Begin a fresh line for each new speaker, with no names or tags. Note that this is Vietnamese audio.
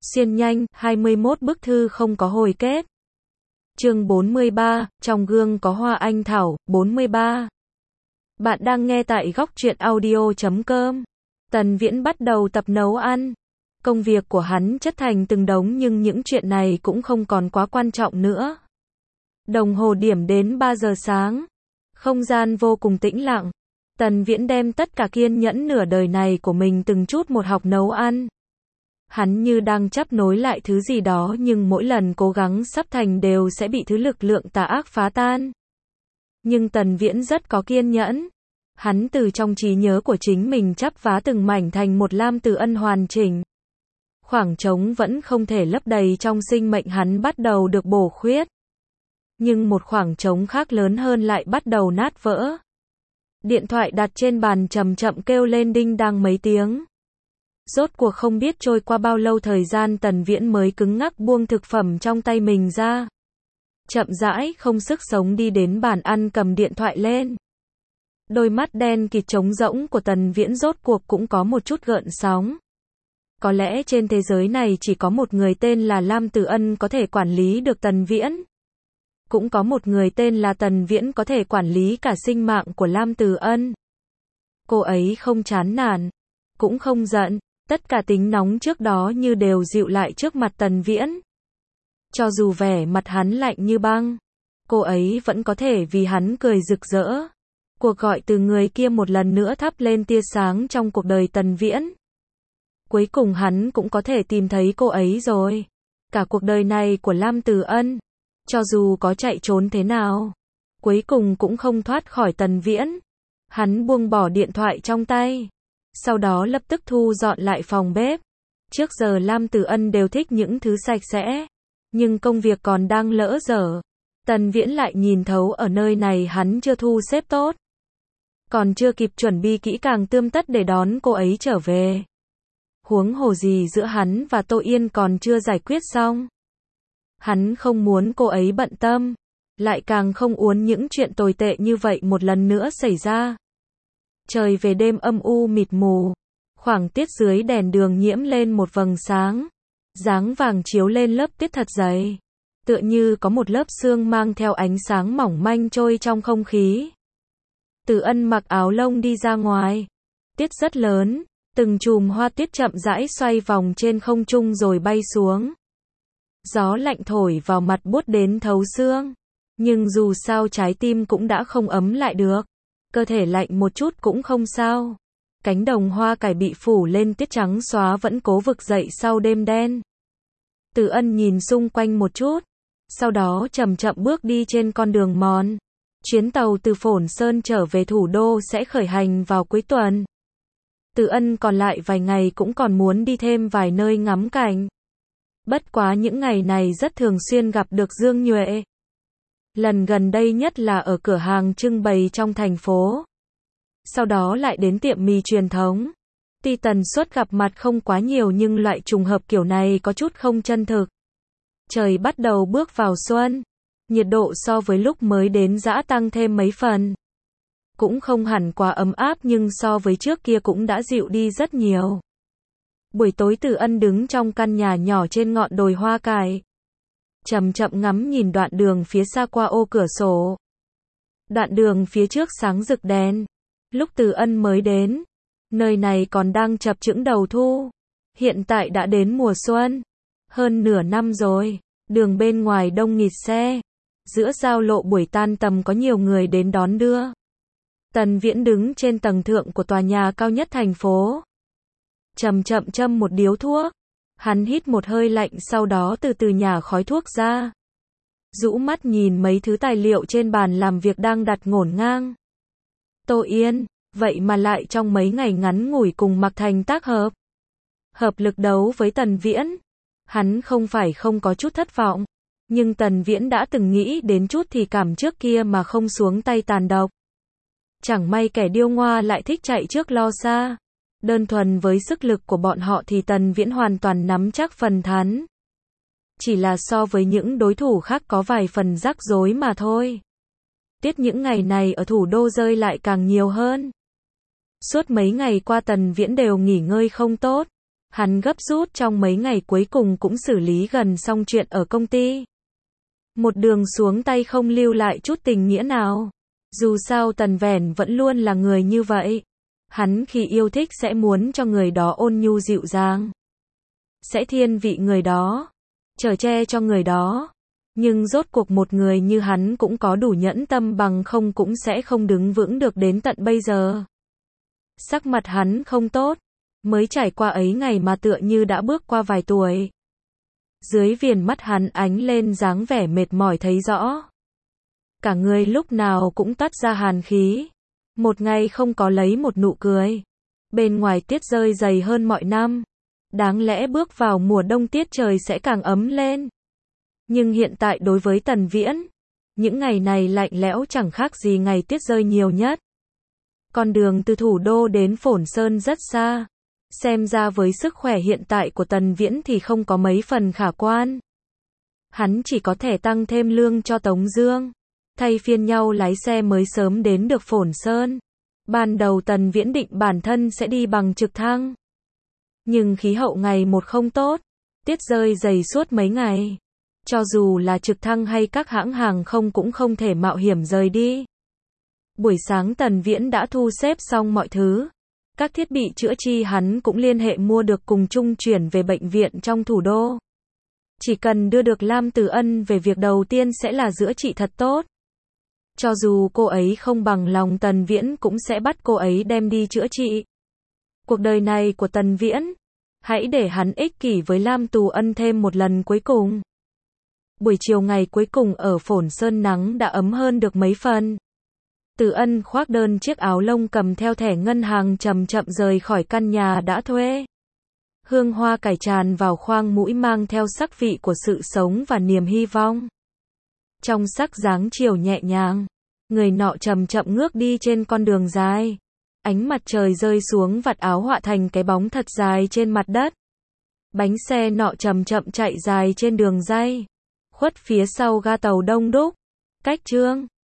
Xuyên nhanh, 21 bức thư không có hồi kết. Chương 43, trong gương có hoa anh thảo, 43. Bạn đang nghe tại góc truyện audio.com. Tần Viễn bắt đầu tập nấu ăn. Công việc của hắn chất thành từng đống nhưng những chuyện này cũng không còn quá quan trọng nữa. Đồng hồ điểm đến 3 giờ sáng. Không gian vô cùng tĩnh lặng. Tần Viễn đem tất cả kiên nhẫn nửa đời này của mình từng chút một học nấu ăn. Hắn như đang chấp nối lại thứ gì đó nhưng mỗi lần cố gắng sắp thành đều sẽ bị thứ lực lượng tà ác phá tan. Nhưng Tần Viễn rất có kiên nhẫn. Hắn từ trong trí nhớ của chính mình chắp vá từng mảnh thành một lam từ ân hoàn chỉnh. Khoảng trống vẫn không thể lấp đầy trong sinh mệnh hắn bắt đầu được bổ khuyết. Nhưng một khoảng trống khác lớn hơn lại bắt đầu nát vỡ. Điện thoại đặt trên bàn chậm chậm kêu lên đinh đăng mấy tiếng. Rốt cuộc không biết trôi qua bao lâu thời gian Tần Viễn mới cứng ngắc buông thực phẩm trong tay mình ra. Chậm rãi không sức sống đi đến bàn ăn cầm điện thoại lên. Đôi mắt đen kịt trống rỗng của Tần Viễn rốt cuộc cũng có một chút gợn sóng. Có lẽ trên thế giới này chỉ có một người tên là Lam Tử Ân có thể quản lý được Tần Viễn. Cũng có một người tên là Tần Viễn có thể quản lý cả sinh mạng của Lam Tử Ân. Cô ấy không chán nản, cũng không giận, tất cả tính nóng trước đó như đều dịu lại trước mặt Tần Viễn. Cho dù vẻ mặt hắn lạnh như băng, cô ấy vẫn có thể vì hắn cười rực rỡ. Cuộc gọi từ người kia một lần nữa thắp lên tia sáng trong cuộc đời Tần Viễn. Cuối cùng hắn cũng có thể tìm thấy cô ấy rồi. Cả cuộc đời này của Lam Tử Ân, cho dù có chạy trốn thế nào, cuối cùng cũng không thoát khỏi Tần Viễn. Hắn buông bỏ điện thoại trong tay, sau đó lập tức thu dọn lại phòng bếp. Trước giờ Lam Tử Ân đều thích những thứ sạch sẽ, nhưng công việc còn đang lỡ dở. Tần Viễn lại nhìn thấu ở nơi này hắn chưa thu xếp tốt. Còn chưa kịp chuẩn bị kỹ càng tươm tất để đón cô ấy trở về. Huống hồ gì giữa hắn và Tô Yên còn chưa giải quyết xong. Hắn không muốn cô ấy bận tâm, lại càng không muốn những chuyện tồi tệ như vậy một lần nữa xảy ra. Trời về đêm âm u mịt mù, khoảng tiết dưới đèn đường nhiễm lên một vầng sáng, dáng vàng chiếu lên lớp tiết thật dày, tựa như có một lớp sương mang theo ánh sáng mỏng manh trôi trong không khí. Tử Ân mặc áo lông đi ra ngoài, tiết rất lớn, từng chùm hoa tiết chậm rãi xoay vòng trên không trung rồi bay xuống. Gió lạnh thổi vào mặt buốt đến thấu xương, nhưng dù sao trái tim cũng đã không ấm lại được. Cơ thể lạnh một chút cũng không sao. Cánh đồng hoa cải bị phủ lên tiết trắng xóa vẫn cố vực dậy sau đêm đen. Tử Ân nhìn xung quanh một chút, sau đó chậm chậm bước đi trên con đường mòn. Chuyến tàu từ Phồn Sơn trở về thủ đô sẽ khởi hành vào cuối tuần. Tử Ân còn lại vài ngày cũng còn muốn đi thêm vài nơi ngắm cảnh. Bất quá những ngày này rất thường xuyên gặp được Dương Nhuệ. Lần gần đây nhất là ở cửa hàng trưng bày trong thành phố. Sau đó lại đến tiệm mì truyền thống. Tuy tần suất gặp mặt không quá nhiều nhưng loại trùng hợp kiểu này có chút không chân thực. Trời bắt đầu bước vào xuân. Nhiệt độ so với lúc mới đến dã tăng thêm mấy phần. Cũng không hẳn quá ấm áp nhưng so với trước kia cũng đã dịu đi rất nhiều. Buổi tối Tử Ân đứng trong căn nhà nhỏ trên ngọn đồi hoa cải. Chậm chậm ngắm nhìn đoạn đường phía xa qua ô cửa sổ. Đoạn đường phía trước sáng rực đèn. Lúc Tử Ân mới đến, nơi này còn đang chập chững đầu thu. Hiện tại đã đến mùa xuân. Hơn nửa năm rồi, đường bên ngoài đông nghịt xe. Giữa giao lộ buổi tan tầm có nhiều người đến đón đưa. Tần Viễn đứng trên tầng thượng của tòa nhà cao nhất thành phố. Chậm chậm châm một điếu thuốc. Hắn hít một hơi lạnh sau đó từ từ nhả khói thuốc ra. Rũ mắt nhìn mấy thứ tài liệu trên bàn làm việc đang đặt ngổn ngang. Tô Yên, vậy mà lại trong mấy ngày ngắn ngủi cùng Mạc Thành tác hợp. Hợp lực đấu với Tần Viễn. Hắn không phải không có chút thất vọng. Nhưng Tần Viễn đã từng nghĩ đến chút thì cảm trước kia mà không xuống tay tàn độc. Chẳng may kẻ điêu ngoa lại thích chạy trước lo xa. Đơn thuần với sức lực của bọn họ thì Tần Viễn hoàn toàn nắm chắc phần thắng. Chỉ là so với những đối thủ khác có vài phần rắc rối mà thôi. Tiết những ngày này ở thủ đô rơi lại càng nhiều hơn. Suốt mấy ngày qua Tần Viễn đều nghỉ ngơi không tốt. Hắn gấp rút trong mấy ngày cuối cùng cũng xử lý gần xong chuyện ở công ty. Một đường xuống tay không lưu lại chút tình nghĩa nào. Dù sao Tần Vẻn vẫn luôn là người như vậy. Hắn khi yêu thích sẽ muốn cho người đó ôn nhu dịu dàng. Sẽ thiên vị người đó. Chở che cho người đó. Nhưng rốt cuộc một người như hắn cũng có đủ nhẫn tâm, bằng không cũng sẽ không đứng vững được đến tận bây giờ. Sắc mặt hắn không tốt. Mới trải qua ấy ngày mà tựa như đã bước qua vài tuổi. Dưới viền mắt hắn ánh lên dáng vẻ mệt mỏi thấy rõ. Cả người lúc nào cũng toát ra hàn khí. Một ngày không có lấy một nụ cười. Bên ngoài tiết rơi dày hơn mọi năm. Đáng lẽ bước vào mùa đông tiết trời sẽ càng ấm lên. Nhưng hiện tại đối với Tần Viễn, những ngày này lạnh lẽo chẳng khác gì ngày tuyết rơi nhiều nhất. Con đường từ thủ đô đến Phồn Sơn rất xa. Xem ra với sức khỏe hiện tại của Tần Viễn thì không có mấy phần khả quan. Hắn chỉ có thể tăng thêm lương cho Tống Dương, thay phiên nhau lái xe mới sớm đến được Phồn Sơn. Ban đầu Tần Viễn định bản thân sẽ đi bằng trực thăng. Nhưng khí hậu ngày một không tốt, tiết rơi dày suốt mấy ngày. Cho dù là trực thăng hay các hãng hàng không cũng không thể mạo hiểm rời đi. Buổi sáng Tần Viễn đã thu xếp xong mọi thứ. Các thiết bị chữa chi hắn cũng liên hệ mua được cùng trung chuyển về bệnh viện trong thủ đô. Chỉ cần đưa được Lam Tử Ân về, việc đầu tiên sẽ là chữa trị thật tốt. Cho dù cô ấy không bằng lòng, Tần Viễn cũng sẽ bắt cô ấy đem đi chữa trị. Cuộc đời này của Tần Viễn, hãy để hắn ích kỷ với Lam Tử Ân thêm một lần cuối cùng. Buổi chiều ngày cuối cùng ở Phồn Sơn nắng đã ấm hơn được mấy phần. Tử Ân khoác đơn chiếc áo lông, cầm theo thẻ ngân hàng, chậm chậm rời khỏi căn nhà đã thuê. Hương hoa cải tràn vào khoang mũi, mang theo sắc vị của sự sống và niềm hy vọng. Trong sắc dáng chiều nhẹ nhàng, người nọ chậm chậm ngước đi trên con đường dài. Ánh mặt trời rơi xuống vạt áo họa thành cái bóng thật dài trên mặt đất. Bánh xe nọ chậm chậm chạy dài trên đường ray. Khuất phía sau ga tàu đông đúc. Cách Trương